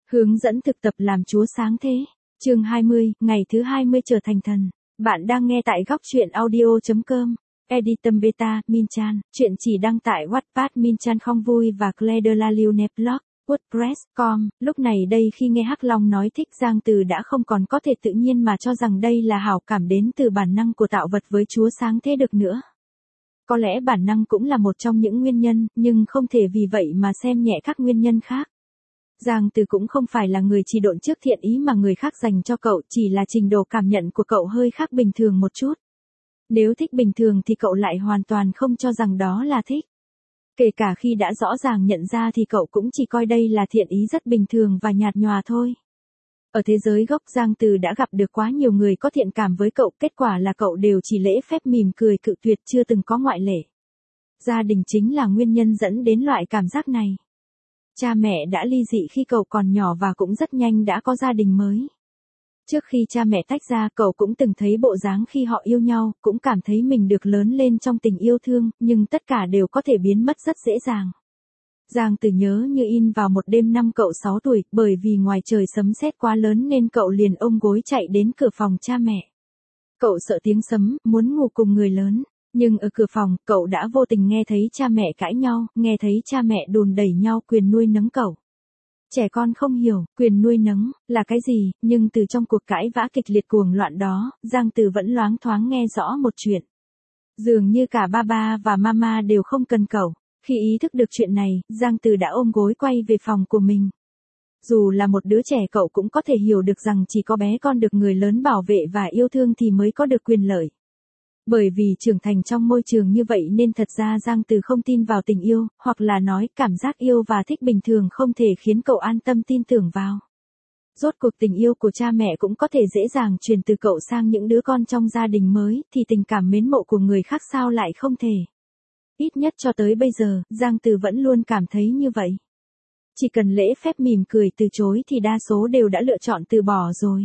Hướng dẫn thực tập làm Chúa sáng thế. Chương 20, ngày thứ 20 trở thành thần. Bạn đang nghe tại góc truyện audio.com. Editum Beta, Minchan. Chuyện chỉ đăng tại Wattpad. Minchan không vui và Claire de la Lune blog. WordPress.com. Lúc này đây khi nghe Hắc Long nói thích Giang Từ đã không còn có thể tự nhiên mà cho rằng đây là hảo cảm đến từ bản năng của tạo vật với Chúa sáng thế được nữa. Có lẽ bản năng cũng là một trong những nguyên nhân, nhưng không thể vì vậy mà xem nhẹ các nguyên nhân khác. Giang Từ cũng không phải là người chỉ độn trước thiện ý mà người khác dành cho cậu, chỉ là trình độ cảm nhận của cậu hơi khác bình thường một chút. Nếu thích bình thường thì cậu lại hoàn toàn không cho rằng đó là thích. Kể cả khi đã rõ ràng nhận ra thì cậu cũng chỉ coi đây là thiện ý rất bình thường và nhạt nhòa thôi. Ở thế giới gốc Giang Từ đã gặp được quá nhiều người có thiện cảm với cậu, kết quả là cậu đều chỉ lễ phép mỉm cười cự tuyệt, chưa từng có ngoại lệ. Gia đình chính là nguyên nhân dẫn đến loại cảm giác này. Cha mẹ đã ly dị khi cậu còn nhỏ và cũng rất nhanh đã có gia đình mới. Trước khi cha mẹ tách ra, cậu cũng từng thấy bộ dáng khi họ yêu nhau, cũng cảm thấy mình được lớn lên trong tình yêu thương, nhưng tất cả đều có thể biến mất rất dễ dàng. Giang Từ nhớ như in vào một đêm năm cậu 6 tuổi, bởi vì ngoài trời sấm sét quá lớn nên cậu liền ôm gối chạy đến cửa phòng cha mẹ. Cậu sợ tiếng sấm, muốn ngủ cùng người lớn. Nhưng ở cửa phòng, cậu đã vô tình nghe thấy cha mẹ cãi nhau, nghe thấy cha mẹ đùn đẩy nhau quyền nuôi nấng cậu. Trẻ con không hiểu, quyền nuôi nấng, là cái gì, nhưng từ trong cuộc cãi vã kịch liệt cuồng loạn đó, Giang Từ vẫn loáng thoáng nghe rõ một chuyện. Dường như cả Baba và Mama đều không cần cậu. Khi ý thức được chuyện này, Giang Từ đã ôm gối quay về phòng của mình. Dù là một đứa trẻ cậu cũng có thể hiểu được rằng chỉ có bé con được người lớn bảo vệ và yêu thương thì mới có được quyền lợi. Bởi vì trưởng thành trong môi trường như vậy nên thật ra Giang Từ không tin vào tình yêu, hoặc là nói cảm giác yêu và thích bình thường không thể khiến cậu an tâm tin tưởng vào. Rốt cuộc tình yêu của cha mẹ cũng có thể dễ dàng truyền từ cậu sang những đứa con trong gia đình mới, thì tình cảm mến mộ của người khác sao lại không thể. Ít nhất cho tới bây giờ, Giang Từ vẫn luôn cảm thấy như vậy. Chỉ cần lễ phép mỉm cười từ chối thì đa số đều đã lựa chọn từ bỏ rồi.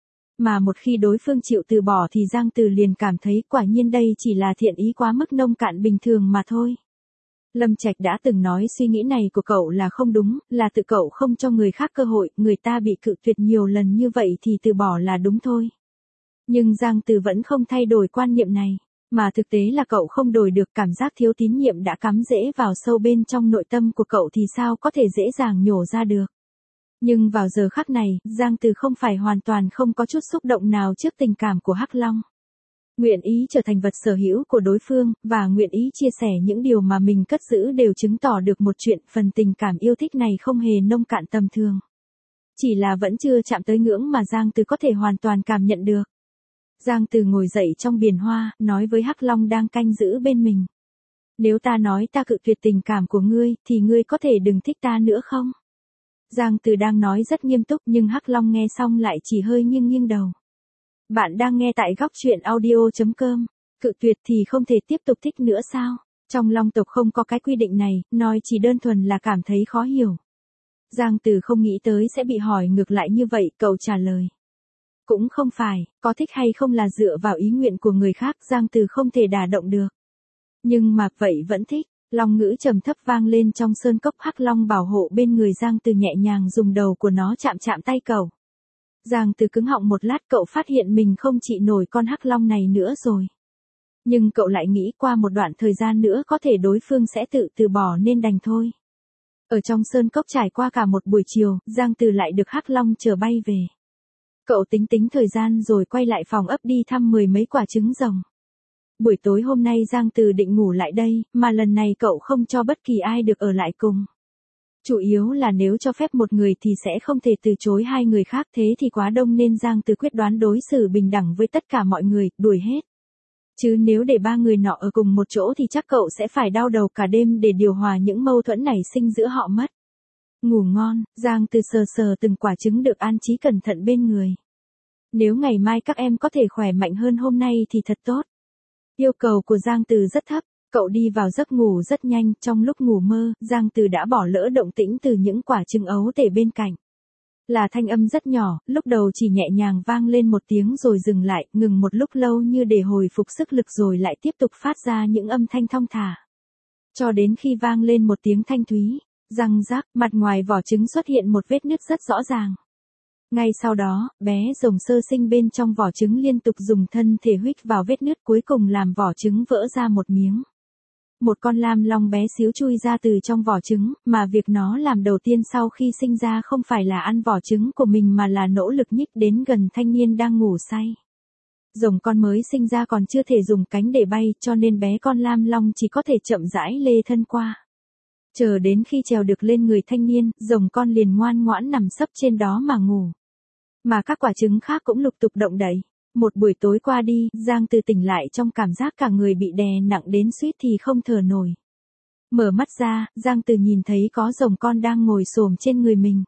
Mà một khi đối phương chịu từ bỏ thì Giang Từ liền cảm thấy quả nhiên đây chỉ là thiện ý quá mức nông cạn bình thường mà thôi. Lâm Trạch đã từng nói suy nghĩ này của cậu là không đúng, là tự cậu không cho người khác cơ hội, người ta bị cự tuyệt nhiều lần như vậy thì từ bỏ là đúng thôi. Nhưng Giang Từ vẫn không thay đổi quan niệm này, mà thực tế là cậu không đổi được, cảm giác thiếu tín nhiệm đã cắm rễ vào sâu bên trong nội tâm của cậu thì sao có thể dễ dàng nhổ ra được. Nhưng vào giờ khắc này, Giang Từ không phải hoàn toàn không có chút xúc động nào trước tình cảm của Hắc Long. Nguyện ý trở thành vật sở hữu của đối phương, và nguyện ý chia sẻ những điều mà mình cất giữ đều chứng tỏ được một chuyện, phần tình cảm yêu thích này không hề nông cạn tầm thường. Chỉ là vẫn chưa chạm tới ngưỡng mà Giang Từ có thể hoàn toàn cảm nhận được. Giang Từ ngồi dậy trong biển hoa, nói với Hắc Long đang canh giữ bên mình. Nếu ta nói ta cự tuyệt tình cảm của ngươi, thì ngươi có thể đừng thích ta nữa không? Giang Từ đang nói rất nghiêm túc nhưng Hắc Long nghe xong lại chỉ hơi nghiêng nghiêng đầu. Bạn đang nghe tại góc truyện audio.com. Cự tuyệt thì không thể tiếp tục thích nữa sao? Trong Long tộc không có cái quy định này, nói chỉ đơn thuần là cảm thấy khó hiểu. Giang Từ không nghĩ tới sẽ bị hỏi ngược lại như vậy, cậu trả lời. Cũng không phải, có thích hay không là dựa vào ý nguyện của người khác, Giang Từ không thể đả động được. Nhưng mà vậy vẫn thích. Long ngữ trầm thấp vang lên trong sơn cốc. Hắc Long bảo hộ bên người Giang Từ nhẹ nhàng dùng đầu của nó chạm chạm tay cậu. Giang Từ cứng họng một lát, cậu phát hiện mình không trị nổi con Hắc Long này nữa rồi. Nhưng cậu lại nghĩ qua một đoạn thời gian nữa có thể đối phương sẽ từ bỏ nên đành thôi. Ở trong sơn cốc trải qua cả một buổi chiều, Giang Từ lại được Hắc Long chở bay về. Cậu tính thời gian rồi quay lại phòng ấp đi thăm 10 mấy quả trứng rồng. Buổi tối hôm nay Giang Từ định ngủ lại đây, mà lần này cậu không cho bất kỳ ai được ở lại cùng. Chủ yếu là nếu cho phép một người thì sẽ không thể từ chối hai người khác, thế thì quá đông nên Giang Từ quyết đoán đối xử bình đẳng với tất cả mọi người, đuổi hết. Chứ nếu để ba người nọ ở cùng một chỗ thì chắc cậu sẽ phải đau đầu cả đêm để điều hòa những mâu thuẫn nảy sinh giữa họ mất. Ngủ ngon, Giang Từ sờ từng quả trứng được an trí cẩn thận bên người. Nếu ngày mai các em có thể khỏe mạnh hơn hôm nay thì thật tốt. Yêu cầu của Giang Từ rất thấp, cậu đi vào giấc ngủ rất nhanh, trong lúc ngủ mơ, Giang Từ đã bỏ lỡ động tĩnh từ những quả trứng ấu tể bên cạnh. Là thanh âm rất nhỏ, lúc đầu chỉ nhẹ nhàng vang lên một tiếng rồi dừng lại, ngừng một lúc lâu như để hồi phục sức lực rồi lại tiếp tục phát ra những âm thanh thong thả. Cho đến khi vang lên một tiếng thanh thúy, Răng rác, mặt ngoài vỏ trứng xuất hiện một vết nứt rất rõ ràng. Ngay sau đó, bé rồng sơ sinh bên trong vỏ trứng liên tục dùng thân thể huých vào vết nứt cuối cùng làm vỏ trứng vỡ ra một miếng. Một con lam long bé xíu chui ra từ trong vỏ trứng, mà việc nó làm đầu tiên sau khi sinh ra không phải là ăn vỏ trứng của mình mà là nỗ lực nhích đến gần thanh niên đang ngủ say. Rồng con mới sinh ra còn chưa thể dùng cánh để bay cho nên bé con lam long chỉ có thể chậm rãi lê thân qua. Chờ đến khi trèo được lên người thanh niên, rồng con liền ngoan ngoãn nằm sấp trên đó mà ngủ. Mà các quả trứng khác cũng lục tục động đậy. Một buổi tối qua đi, Giang Từ tỉnh lại trong cảm giác cả người bị đè nặng đến suýt thì không thở nổi. Mở mắt ra, Giang Từ nhìn thấy có rồng con đang ngồi xổm trên người mình.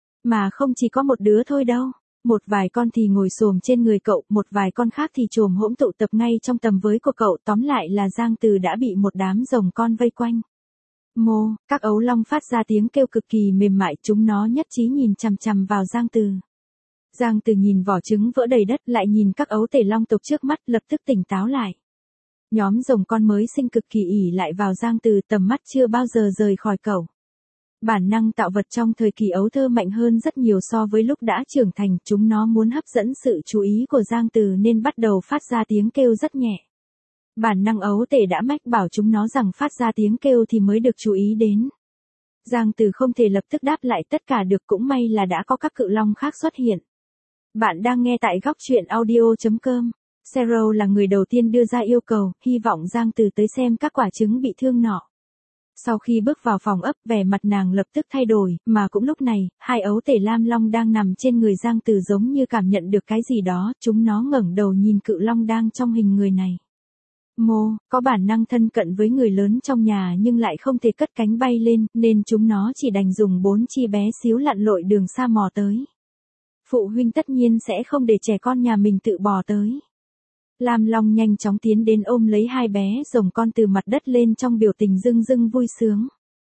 Mà không chỉ có một đứa thôi đâu. Một vài con thì ngồi xổm trên người cậu, một vài con khác thì chồm hỗn tụ tập ngay trong tầm với của cậu. Tóm lại là Giang Từ đã bị một đám rồng con vây quanh. Mô, các ấu long phát ra tiếng kêu cực kỳ mềm mại, chúng nó nhất trí nhìn chằm chằm vào Giang Từ. Giang Từ nhìn vỏ trứng vỡ đầy đất, lại nhìn các ấu tể long tộc trước mắt, lập tức tỉnh táo lại. Nhóm rồng con mới sinh cực kỳ ỉ lại vào Giang Từ, tầm mắt chưa bao giờ rời khỏi cậu. Bản năng tạo vật trong thời kỳ ấu thơ mạnh hơn rất nhiều so với lúc đã trưởng thành, chúng nó muốn hấp dẫn sự chú ý của Giang Từ nên bắt đầu phát ra tiếng kêu rất nhẹ. Bản năng ấu tể đã mách bảo chúng nó rằng phát ra tiếng kêu thì mới được chú ý đến. Giang Từ không thể lập tức đáp lại tất cả được, cũng may là đã có các cự long khác xuất hiện. Bạn đang nghe tại góc truyện audio.com. Zero là người đầu tiên đưa ra yêu cầu, hy vọng Giang Từ tới xem các quả trứng bị thương nọ. Sau khi bước vào phòng ấp, vẻ mặt nàng lập tức thay đổi, mà cũng lúc này, hai ấu tể lam long đang nằm trên người Giang Từ giống như cảm nhận được cái gì đó, chúng nó ngẩng đầu nhìn cự long đang trong hình người này. Mô, có bản năng thân cận với người lớn trong nhà nhưng lại không thể cất cánh bay lên, nên chúng nó chỉ đành dùng 4 chi bé xíu lặn lội đường xa mò tới. Phụ huynh tất nhiên sẽ không để trẻ con nhà mình tự bò tới. Lam Long nhanh chóng tiến đến ôm lấy hai bé rồng con từ mặt đất lên trong biểu tình rưng rưng vui sướng.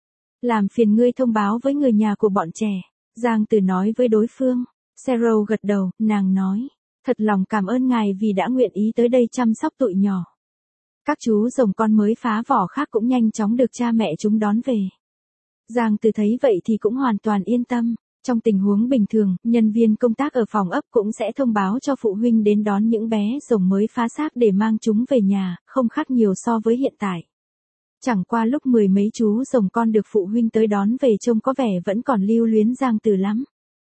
Làm phiền ngươi thông báo với người nhà của bọn trẻ, Giang Từ nói với đối phương. Zero gật đầu, nàng nói, thật lòng cảm ơn ngài vì đã nguyện ý tới đây chăm sóc tụi nhỏ. Các chú rồng con mới phá vỏ khác cũng nhanh chóng được cha mẹ chúng đón về. Giang Từ thấy vậy thì cũng hoàn toàn yên tâm. Trong tình huống bình thường, nhân viên công tác ở phòng ấp cũng sẽ thông báo cho phụ huynh đến đón những bé rồng mới phá xác để mang chúng về nhà, không khác nhiều so với hiện tại. Chẳng qua lúc mười mấy chú rồng con được phụ huynh tới đón về trông có vẻ vẫn còn lưu luyến Giang Từ lắm.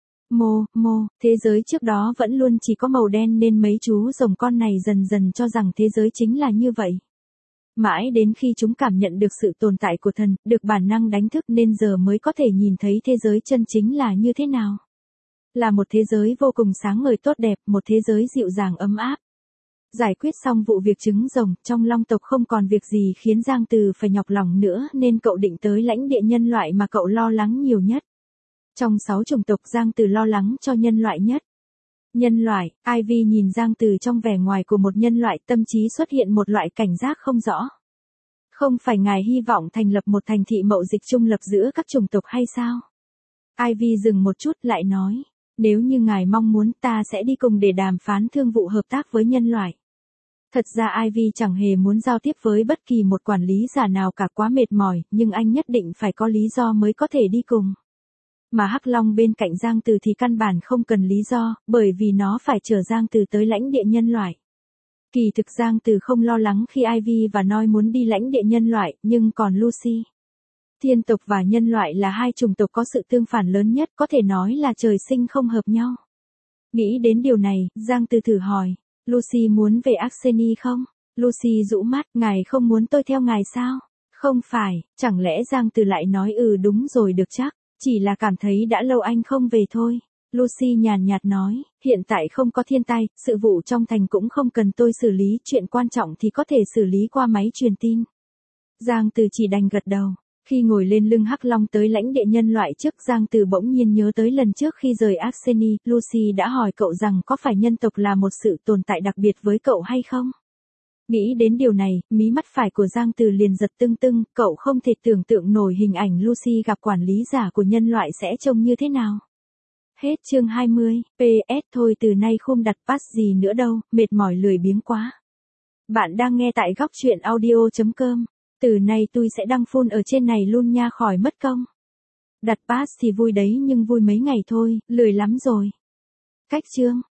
Thế giới trước đó vẫn luôn chỉ có màu đen nên mấy chú rồng con này dần dần cho rằng thế giới chính là như vậy. Mãi đến khi chúng cảm nhận được sự tồn tại của thần, được bản năng đánh thức nên giờ mới có thể nhìn thấy thế giới chân chính là như thế nào. Là một thế giới vô cùng sáng ngời tốt đẹp, một thế giới dịu dàng ấm áp. Giải quyết xong vụ việc trứng rồng, trong long tộc không còn việc gì khiến Giang Từ phải nhọc lòng nữa nên cậu định tới lãnh địa nhân loại mà cậu lo lắng nhiều nhất. Trong 6 chủng tộc Giang Từ lo lắng cho nhân loại nhất. Nhân loại, Ivy nhìn Giang Từ trong vẻ ngoài của một nhân loại, tâm trí xuất hiện một loại cảnh giác không rõ. Không phải ngài hy vọng thành lập một thành thị mậu dịch trung lập giữa các chủng tộc hay sao? Ivy dừng một chút lại nói, nếu như ngài mong muốn ta sẽ đi cùng để đàm phán thương vụ hợp tác với nhân loại. Thật ra Ivy chẳng hề muốn giao tiếp với bất kỳ một quản lý giả nào cả, quá mệt mỏi, nhưng anh nhất định phải có lý do mới có thể đi cùng. Mà Hắc Long bên cạnh Giang Từ thì căn bản không cần lý do, bởi vì nó phải chở Giang Từ tới lãnh địa nhân loại. Kỳ thực Giang Từ không lo lắng khi Ivy và Noi muốn đi lãnh địa nhân loại, nhưng còn Lucy. Thiên tộc và nhân loại là hai chủng tộc có sự tương phản lớn nhất, có thể nói là trời sinh không hợp nhau. Nghĩ đến điều này, Giang Từ thử hỏi, Lucy muốn về Arseny không? Lucy rũ mắt, ngài không muốn tôi theo ngài sao? Không phải, chẳng lẽ Giang Từ lại nói đúng rồi được chắc, chỉ là cảm thấy đã lâu anh không về thôi. Lucy nhàn nhạt nói, hiện tại không có thiên tai, sự vụ trong thành cũng không cần tôi xử lý, chuyện quan trọng thì có thể xử lý qua máy truyền tin. Giang Từ chỉ đành gật đầu. Khi ngồi lên lưng Hắc Long tới lãnh địa nhân loại trước, Giang Từ bỗng nhiên nhớ tới lần trước khi rời Arseny, Lucy đã hỏi cậu rằng có phải nhân tộc là một sự tồn tại đặc biệt với cậu hay không? Nghĩ đến điều này, mí mắt phải của Giang Từ liền giật tưng tưng, cậu không thể tưởng tượng nổi hình ảnh Lucy gặp quản lý giả của nhân loại sẽ trông như thế nào. Hết chương 20, PS thôi từ nay không đặt pass gì nữa đâu, mệt mỏi lười biếng quá. Bạn đang nghe tại góc truyện audio.com. Từ nay tôi sẽ đăng full ở trên này luôn nha khỏi mất công. Đặt pass thì vui đấy nhưng vui mấy ngày thôi, lười lắm rồi. Cách chương